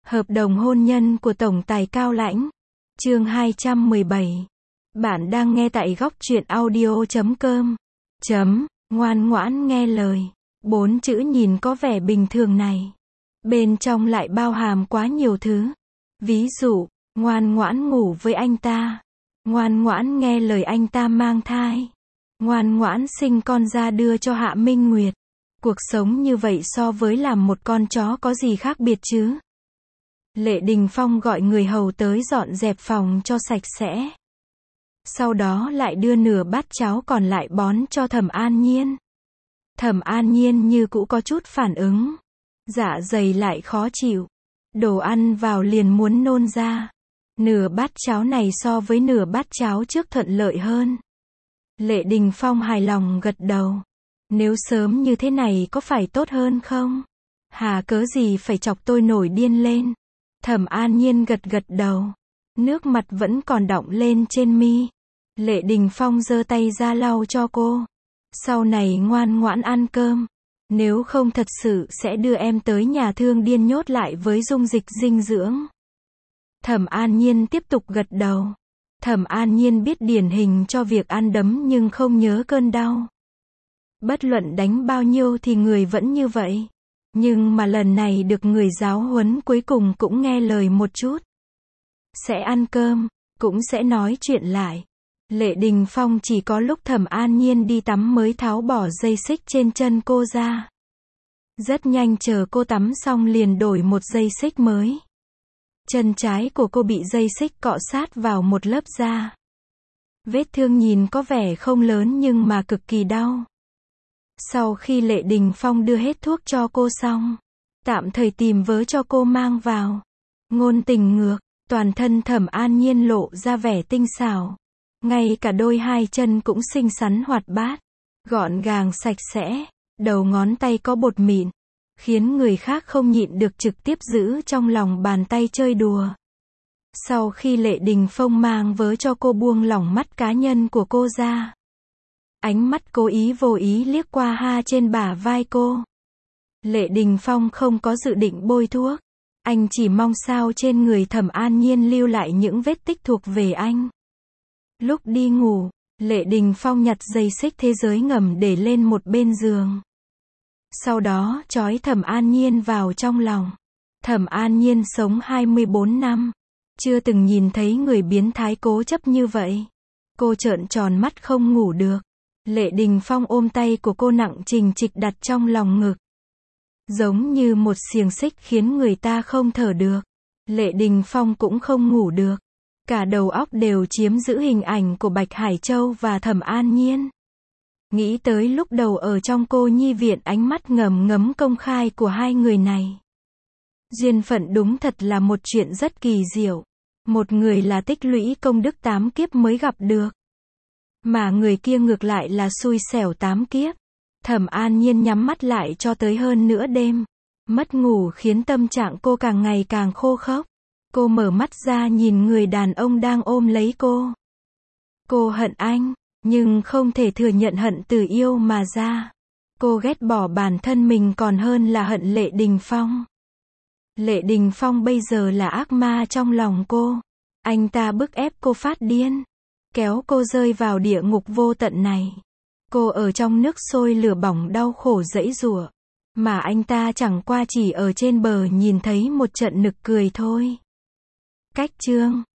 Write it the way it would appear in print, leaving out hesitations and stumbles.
Hợp đồng hôn nhân của Tổng tài Cao Lãnh. Chương 217. Bạn đang nghe tại góc truyện audio.com. Ngoan ngoãn nghe lời. 4 chữ nhìn có vẻ bình thường này. Bên trong lại bao hàm quá nhiều thứ. Ví dụ, ngoan ngoãn ngủ với anh ta. Ngoan ngoãn nghe lời anh ta mang thai. Ngoan ngoãn sinh con ra đưa cho Hạ Minh Nguyệt. Cuộc sống như vậy so với làm một con chó có gì khác biệt chứ? Lệ Đình Phong gọi người hầu tới dọn dẹp phòng cho sạch sẽ. Sau đó lại đưa nửa bát cháo còn lại bón cho Thẩm An Nhiên. Thẩm An Nhiên như cũ có chút phản ứng. Dạ dày lại khó chịu. Đồ ăn vào liền muốn nôn ra. Nửa bát cháo này so với nửa bát cháo trước thuận lợi hơn. Lệ Đình Phong hài lòng gật đầu. Nếu sớm như thế này có phải tốt hơn không? Hà cớ gì phải chọc tôi nổi điên lên? Thẩm An Nhiên gật gật đầu. Nước mặt vẫn còn đọng lên trên mi. Lệ Đình Phong giơ tay ra lau cho cô. Sau này ngoan ngoãn ăn cơm. Nếu không thật sự sẽ đưa em tới nhà thương điên nhốt lại với dung dịch dinh dưỡng. Thẩm An Nhiên tiếp tục gật đầu. Thẩm An Nhiên biết điển hình cho việc ăn đấm nhưng không nhớ cơn đau. Bất luận đánh bao nhiêu thì người vẫn như vậy. Nhưng mà lần này được người giáo huấn cuối cùng cũng nghe lời một chút. Sẽ ăn cơm, cũng sẽ nói chuyện lại. Lệ Đình Phong chỉ có lúc Thẩm An Nhiên đi tắm mới tháo bỏ dây xích trên chân cô ra. Rất nhanh chờ cô tắm xong liền đổi một dây xích mới. Chân trái của cô bị dây xích cọ sát vào một lớp da. Vết thương nhìn có vẻ không lớn nhưng mà cực kỳ đau. Sau khi Lệ Đình Phong đưa hết thuốc cho cô xong, tạm thời tìm vớ cho cô mang vào. Ngôn tình ngược, toàn thân Thẩm An Nhiên lộ ra vẻ tinh xảo. Ngay cả đôi hai chân cũng xinh xắn hoạt bát, gọn gàng sạch sẽ, đầu ngón tay có bột mịn, khiến người khác không nhịn được trực tiếp giữ trong lòng bàn tay chơi đùa. Sau khi Lệ Đình Phong mang vớ cho cô buông lỏng mắt cá nhân của cô ra. Ánh mắt cố ý vô ý liếc qua ha trên bả vai cô. Lệ Đình Phong không có dự định bôi thuốc. Anh chỉ mong sao trên người Thẩm An Nhiên lưu lại những vết tích thuộc về anh. Lúc đi ngủ, Lệ Đình Phong nhặt dây xích thế giới ngầm để lên một bên giường. Sau đó trói Thẩm An Nhiên vào trong lòng. Thẩm An Nhiên sống 24 năm. Chưa từng nhìn thấy người biến thái cố chấp như vậy. Cô trợn tròn mắt không ngủ được. Lệ Đình Phong ôm tay của cô nặng trình trịch đặt trong lòng ngực. Giống như một xiềng xích khiến người ta không thở được. Lệ Đình Phong cũng không ngủ được. Cả đầu óc đều chiếm giữ hình ảnh của Bạch Hải Châu và Thẩm An Nhiên. Nghĩ tới lúc đầu ở trong cô nhi viện ánh mắt ngầm ngấm công khai của hai người này. Duyên phận đúng thật là một chuyện rất kỳ diệu. Một người là tích lũy công đức 8 kiếp mới gặp được. Mà người kia ngược lại là xui xẻo 8 kiếp. Thẩm An Nhiên nhắm mắt lại cho tới hơn nửa đêm. Mất ngủ khiến tâm trạng cô càng ngày càng khô khốc. Cô mở mắt ra nhìn người đàn ông đang ôm lấy cô. Cô hận anh, nhưng không thể thừa nhận hận từ yêu mà ra. Cô ghét bỏ bản thân mình còn hơn là hận Lệ Đình Phong. Lệ Đình Phong bây giờ là ác ma trong lòng cô. Anh ta bức ép cô phát điên. Kéo cô rơi vào địa ngục vô tận này. Cô ở trong nước sôi lửa bỏng đau khổ giãy giụa. Mà anh ta chẳng qua chỉ ở trên bờ nhìn thấy một trận nực cười thôi. Cách chương